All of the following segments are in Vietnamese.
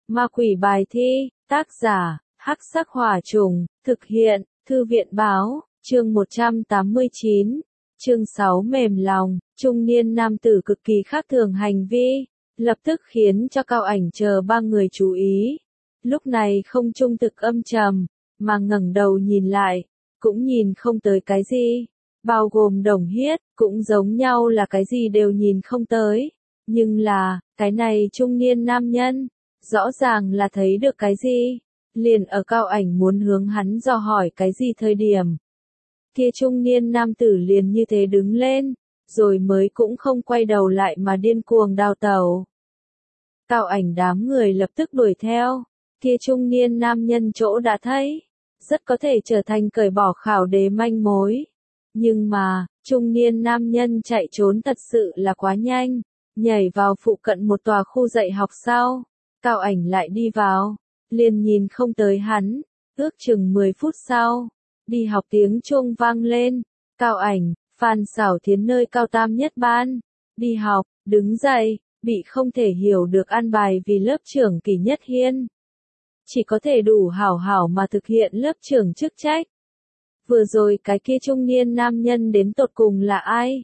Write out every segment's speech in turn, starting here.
Ma quỷ bài thi, tác giả, Hắc Sắc Hỏa Trùng, thực hiện, Thư viện báo, chương 189, chương 6 mềm lòng, trung niên nam tử cực kỳ khác thường hành vi, lập tức khiến cho Cao Ảnh chờ ba người chú ý. Lúc này không trung thực âm trầm, mà ngẩng đầu nhìn lại, cũng nhìn không tới cái gì, bao gồm Đồng Hiết, cũng giống nhau là cái gì đều nhìn không tới. Nhưng là, cái này trung niên nam nhân, rõ ràng là thấy được cái gì, liền ở Cao Ảnh muốn hướng hắn dò hỏi cái gì thời điểm. Kia trung niên nam tử liền như thế đứng lên, rồi mới cũng không quay đầu lại mà điên cuồng đào tẩu. Cao Ảnh đám người lập tức đuổi theo, kia trung niên nam nhân chỗ đã thấy, rất có thể trở thành cởi bỏ khảo đế manh mối. Nhưng mà, trung niên nam nhân chạy trốn thật sự là quá nhanh, nhảy vào phụ cận một tòa khu dạy học sau. Cao Ảnh lại đi vào, liền nhìn không tới hắn, ước chừng 10 phút sau, đi học tiếng chuông vang lên, Cao Ảnh, Phan Xảo Thiến nơi cao tam nhất ban, đi học, đứng dậy, bị không thể hiểu được an bài vì lớp trưởng Kỷ Nhất Hiên. Chỉ có thể đủ hảo hảo mà thực hiện lớp trưởng chức trách. Vừa rồi cái kia trung niên nam nhân đến tột cùng là ai?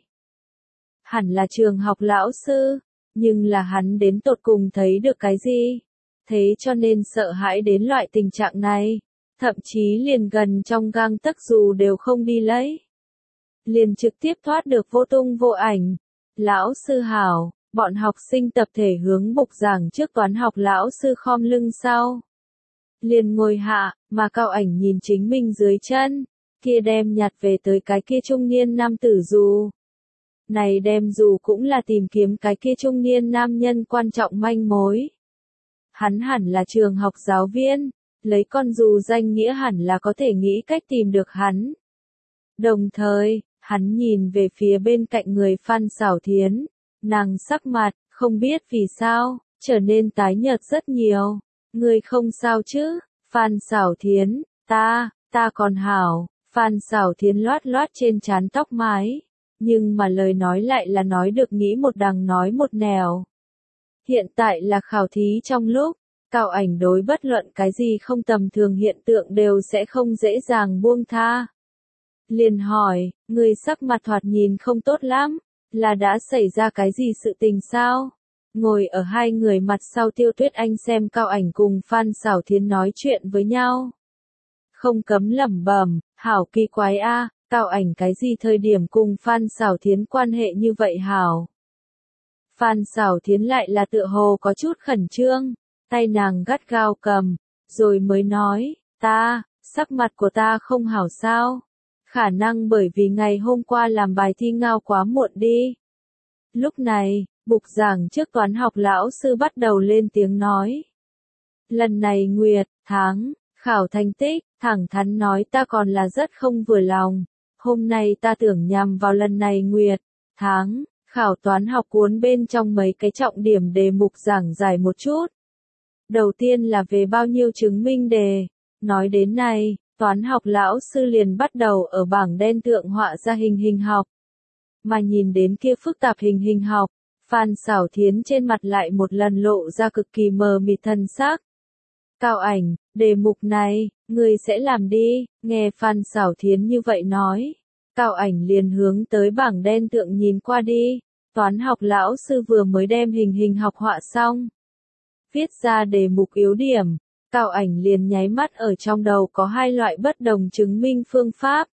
Hẳn là trường học lão sư, nhưng là hắn đến tột cùng thấy được cái gì? Thế cho nên sợ hãi đến loại tình trạng này, thậm chí liền gần trong gang tấc dù đều không đi lấy. Liền trực tiếp thoát được vô tung vô ảnh. Lão sư hảo, bọn học sinh tập thể hướng bục giảng trước toán học lão sư khom lưng sau. Liền ngồi hạ, mà Cao Ảnh nhìn chính mình dưới chân, kia đem nhặt về tới cái kia trung niên nam tử dù. Này đem dù cũng là tìm kiếm cái kia trung niên nam nhân quan trọng manh mối. Hắn hẳn là trường học giáo viên, lấy con dù danh nghĩa hẳn là có thể nghĩ cách tìm được hắn. Đồng thời, hắn nhìn về phía bên cạnh người Phan Xảo Thiến, nàng sắc mặt, không biết vì sao, trở nên tái nhợt rất nhiều. Ngươi không sao chứ? Phan Xảo Thiến, ta còn hảo. Phan Xảo Thiến loát loát trên trán tóc mái, nhưng mà lời nói lại là nói được nghĩ một đằng nói một nẻo. Hiện tại là khảo thí trong lúc, Cao Ảnh đối bất luận cái gì không tầm thường hiện tượng đều sẽ không dễ dàng buông tha. Liền hỏi, người sắc mặt thoạt nhìn không tốt lắm, là đã xảy ra cái gì sự tình sao? Ngồi ở hai người mặt sau Tiêu Tuyết Anh xem Cao Ảnh cùng Phan Xảo Thiến nói chuyện với nhau. Không cấm lẩm bẩm, hảo kỳ quái a, Cao Ảnh cái gì thời điểm cùng Phan Xảo Thiến quan hệ như vậy hảo? Phan Xảo Thiến lại là tựa hồ có chút khẩn trương, tay nàng gắt gao cầm, rồi mới nói, sắc mặt của ta không hảo sao? Khả năng bởi vì ngày hôm qua làm bài thi ngao quá muộn đi. Lúc này, bục giảng trước toán học lão sư bắt đầu lên tiếng nói. Lần này Nguyệt, thắng, khảo thành tích, thẳng thắn nói ta còn là rất không vừa lòng. Hôm nay ta tưởng nhằm vào lần này Nguyệt, thắng, khảo toán học cuốn bên trong mấy cái trọng điểm đề mục giảng giải một chút. Đầu tiên là về bao nhiêu chứng minh đề. Nói đến này, toán học lão sư liền bắt đầu ở bảng đen thượng họa ra hình học. Mà nhìn đến kia phức tạp hình học, Phan Xảo Thiến trên mặt lại một lần lộ ra cực kỳ mờ mịt thần sắc. Cao Ảnh, đề mục này, người sẽ làm đi, nghe Phan Xảo Thiến như vậy nói. Cao Ảnh liền hướng tới bảng đen thượng nhìn qua đi, toán học lão sư vừa mới đem hình học họa xong. Viết ra đề mục yếu điểm, Cao Ảnh liền nháy mắt ở trong đầu có hai loại bất đồng chứng minh phương pháp.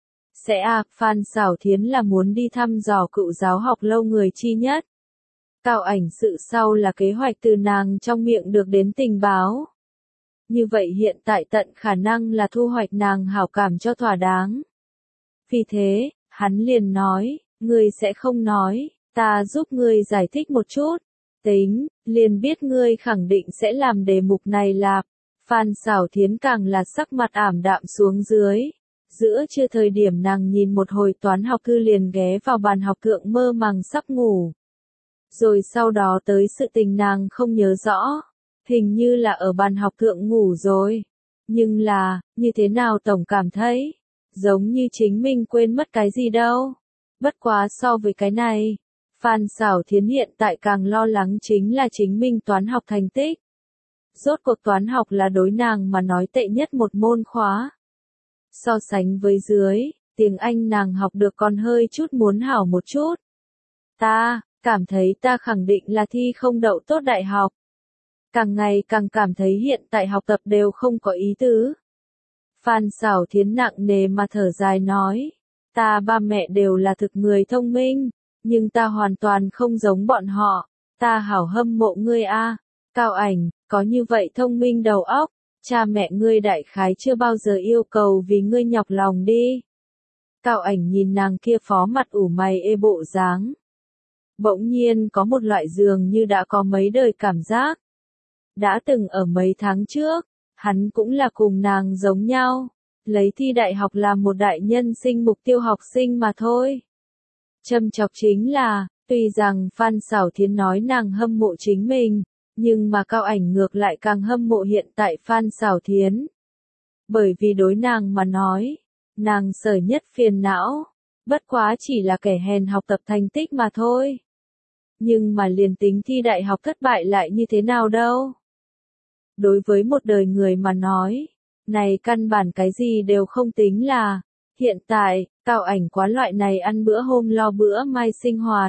Phan Xảo Thiến là muốn đi thăm dò cựu giáo học lâu người chi nhất. Cao Ảnh sự sau là kế hoạch từ nàng trong miệng được đến tình báo. Như vậy hiện tại tận khả năng là thu hoạch nàng hảo cảm cho thỏa đáng. Vì thế, hắn liền nói, ngươi sẽ không nói, ta giúp ngươi giải thích một chút. Tính, liền biết ngươi khẳng định sẽ làm đề mục này lạp. Phan Xảo Thiến càng là sắc mặt ảm đạm xuống dưới. Giữa trưa thời điểm nàng nhìn một hồi toán học thư liền ghé vào bàn học thượng mơ màng sắp ngủ. Rồi sau đó tới sự tình nàng không nhớ rõ. Hình như là ở bàn học thượng ngủ rồi. Nhưng là, như thế nào tổng cảm thấy, giống như chính mình quên mất cái gì đâu. Bất quá so với cái này, Phan Xảo Thiến hiện tại càng lo lắng chính là chính mình toán học thành tích. Rốt cuộc toán học là đối nàng mà nói tệ nhất một môn khóa. So sánh với dưới, tiếng Anh nàng học được còn hơi chút muốn hảo một chút. Ta, cảm thấy ta khẳng định là thi không đậu tốt đại học. Càng ngày càng cảm thấy hiện tại học tập đều không có ý tứ. Phan Xảo Thiến nặng nề mà thở dài nói, ta ba mẹ đều là thực người thông minh, nhưng ta hoàn toàn không giống bọn họ, ta hảo hâm mộ ngươi a. Cao Ảnh, có như vậy thông minh đầu óc, cha mẹ ngươi đại khái chưa bao giờ yêu cầu vì ngươi nhọc lòng đi. Cao Ảnh nhìn nàng kia phó mặt ủ mày ê bộ dáng. Bỗng nhiên có một loại dường như đã có mấy đời cảm giác. Đã từng ở mấy tháng trước, hắn cũng là cùng nàng giống nhau, lấy thi đại học làm một đại nhân sinh mục tiêu học sinh mà thôi. Châm chọc chính là, tuy rằng Phan Xảo Thiến nói nàng hâm mộ chính mình, nhưng mà Cao Ảnh ngược lại càng hâm mộ hiện tại Phan Xảo Thiến. Bởi vì đối nàng mà nói, nàng sở nhất phiền não, bất quá chỉ là kẻ hèn học tập thành tích mà thôi. Nhưng mà liền tính thi đại học thất bại lại như thế nào đâu. Đối với một đời người mà nói, này căn bản cái gì đều không tính là, hiện tại, Cao Ảnh quá loại này ăn bữa hôm lo bữa mai sinh hoạt.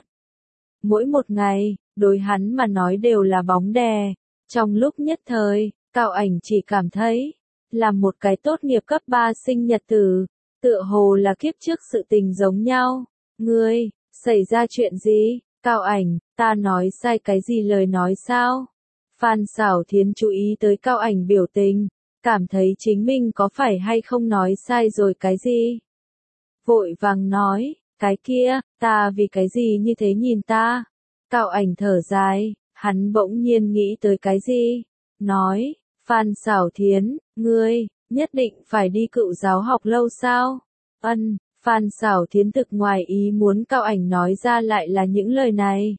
Mỗi một ngày, đối hắn mà nói đều là bóng đè. Trong lúc nhất thời, Cao Ảnh chỉ cảm thấy, làm một cái tốt nghiệp cấp 3 sinh nhật tử, tựa hồ là kiếp trước sự tình giống nhau. Ngươi, xảy ra chuyện gì? Cao Ảnh, ta nói sai cái gì lời nói sao? Phan Xảo Thiến chú ý tới Cao Ảnh biểu tình, cảm thấy chính mình có phải hay không nói sai rồi cái gì? Vội vàng nói, cái kia, ta vì cái gì như thế nhìn ta? Cao Ảnh thở dài, hắn bỗng nhiên nghĩ tới cái gì? Nói, Phan Xảo Thiến, ngươi, nhất định phải đi cựu giáo học lâu sao? Ân, Phan Xảo Thiến thực ngoài ý muốn Cao Ảnh nói ra lại là những lời này.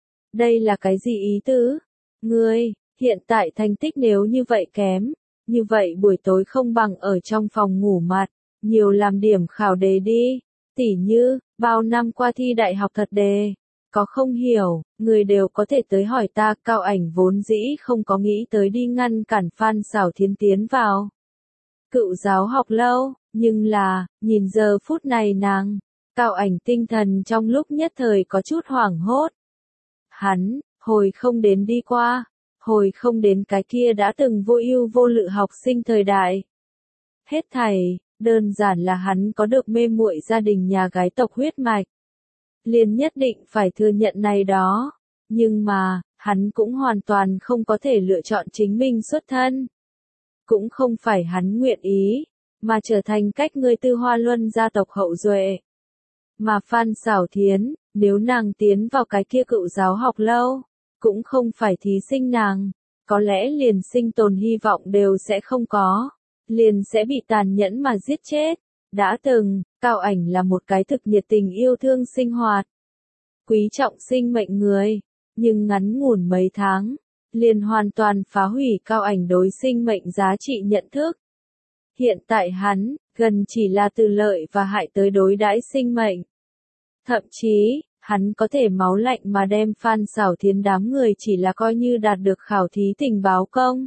Đây là cái gì ý tứ? Ngươi, hiện tại thành tích nếu như vậy kém, như vậy buổi tối không bằng ở trong phòng ngủ mặt, nhiều làm điểm khảo đề đi, tỉ như, bao năm qua thi đại học thật đề, có không hiểu, người đều có thể tới hỏi ta. Cao Ảnh vốn dĩ không có nghĩ tới đi ngăn cản Phan Xảo Thiến tiến vào cựu giáo học lâu, nhưng là, nhìn giờ phút này nàng, Cao Ảnh tinh thần trong lúc nhất thời có chút hoảng hốt. Hắn, hồi không đến đi qua, hồi không đến cái kia đã từng vô ưu vô lự học sinh thời đại. Hết thảy, đơn giản là hắn có được mê muội gia đình nhà gái tộc huyết mạch. Liền nhất định phải thừa nhận này đó, nhưng mà, hắn cũng hoàn toàn không có thể lựa chọn chính mình xuất thân. Cũng không phải hắn nguyện ý, mà trở thành cách người Tư Hoa Luân gia tộc hậu duệ. Mà Phan Xảo Thiến, nếu nàng tiến vào cái kia cựu giáo học lâu, cũng không phải thí sinh nàng, có lẽ liền sinh tồn hy vọng đều sẽ không có, liền sẽ bị tàn nhẫn mà giết chết. Đã từng, Cao Ảnh là một cái thực nhiệt tình yêu thương sinh hoạt, quý trọng sinh mệnh người, nhưng ngắn ngủn mấy tháng, liền hoàn toàn phá hủy Cao Ảnh đối sinh mệnh giá trị nhận thức. Hiện tại hắn, gần chỉ là từ lợi và hại tới đối đãi sinh mệnh. Thậm chí, hắn có thể máu lạnh mà đem Phan Xảo Thiến đám người chỉ là coi như đạt được khảo thí tình báo công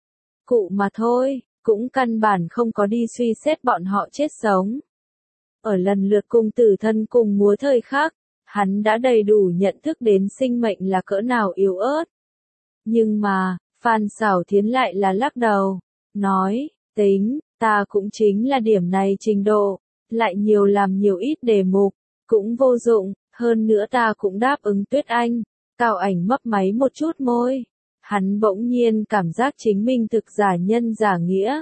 cụ mà thôi, cũng căn bản không có đi suy xét bọn họ chết sống. Ở lần lượt cùng tử thân cùng múa thời khắc, hắn đã đầy đủ nhận thức đến sinh mệnh là cỡ nào yếu ớt. Nhưng mà, Phan Xảo Thiến lại là lắc đầu, nói, tính, ta cũng chính là điểm này trình độ, lại nhiều làm nhiều ít đề mục, cũng vô dụng, hơn nữa ta cũng đáp ứng Tuyết Anh. Cao Ảnh mấp máy một chút môi, hắn bỗng nhiên cảm giác chính mình thực giả nhân giả nghĩa.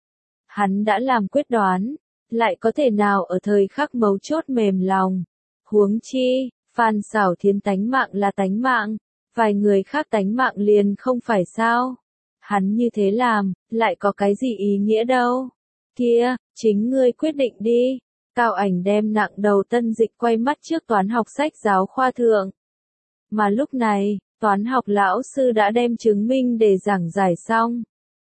Hắn đã làm quyết đoán, lại có thể nào ở thời khắc mấu chốt mềm lòng. Huống chi, Phan Xảo Thiến tánh mạng là tánh mạng, vài người khác tánh mạng liền không phải sao. Hắn như thế làm, lại có cái gì ý nghĩa đâu. Kia, chính ngươi quyết định đi. Cao Ảnh đem nặng đầu tân dịch quay mắt trước toán học sách giáo khoa thượng. Mà lúc này, toán học lão sư đã đem chứng minh để giảng giải xong.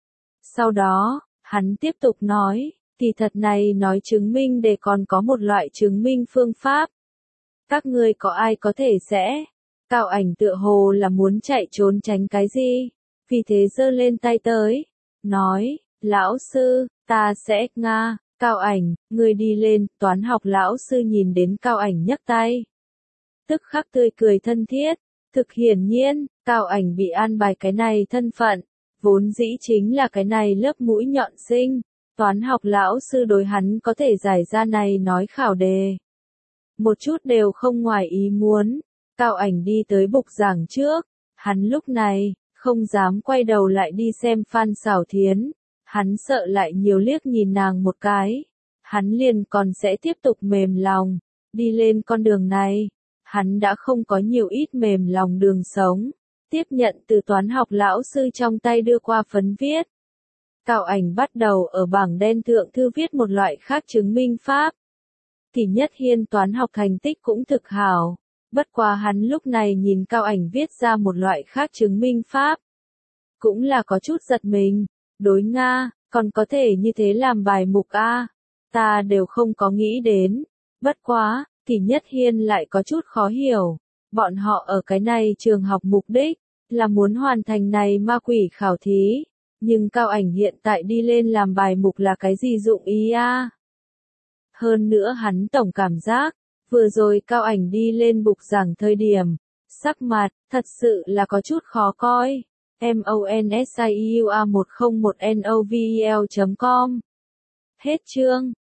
Sau đó, hắn tiếp tục nói, kỳ thật này nói chứng minh để còn có một loại chứng minh phương pháp. Các ngươi có ai có thể sẽ? Cao Ảnh tựa hồ là muốn chạy trốn tránh cái gì? vì thế giơ lên tay tới, nói, lão sư, ta sẽ, Nga, Cao Ảnh, ngươi đi lên, toán học lão sư nhìn đến Cao Ảnh nhấc tay. Tức khắc tươi cười thân thiết, thực hiển nhiên, Cao Ảnh bị an bài cái này thân phận, vốn dĩ chính là cái này lớp mũi nhọn sinh, toán học lão sư đối hắn có thể giải ra này nói khảo đề. Một chút đều không ngoài ý muốn, Cao Ảnh đi tới bục giảng trước, hắn lúc này, không dám quay đầu lại đi xem Phan Xảo Thiến, hắn sợ lại nhiều liếc nhìn nàng một cái, hắn liền còn sẽ tiếp tục mềm lòng, đi lên con đường này, hắn đã không có nhiều ít mềm lòng đường sống, tiếp nhận từ toán học lão sư trong tay đưa qua phấn viết. Cao Ảnh bắt đầu ở bảng đen thượng thư viết một loại khác chứng minh pháp. Kỷ Nhất Hiên toán học thành tích cũng thực hảo, bất quá hắn lúc này nhìn Cao Ảnh viết ra một loại khác chứng minh pháp. Cũng là có chút giật mình, đối Nga, còn có thể như thế làm bài mục A, ta đều không có nghĩ đến, bất quá, Kỷ Nhất Hiên lại có chút khó hiểu, bọn họ ở cái này trường học mục đích, là muốn hoàn thành này ma quỷ khảo thí, nhưng Cao Ảnh hiện tại đi lên làm bài mục là cái gì dụng ý A. Hơn nữa hắn tổng cảm giác, vừa rồi Cao Ảnh đi lên bục giảng thời điểm, sắc mặt, thật sự là có chút khó coi. MONSIUA101NOVEL.com Hết chương.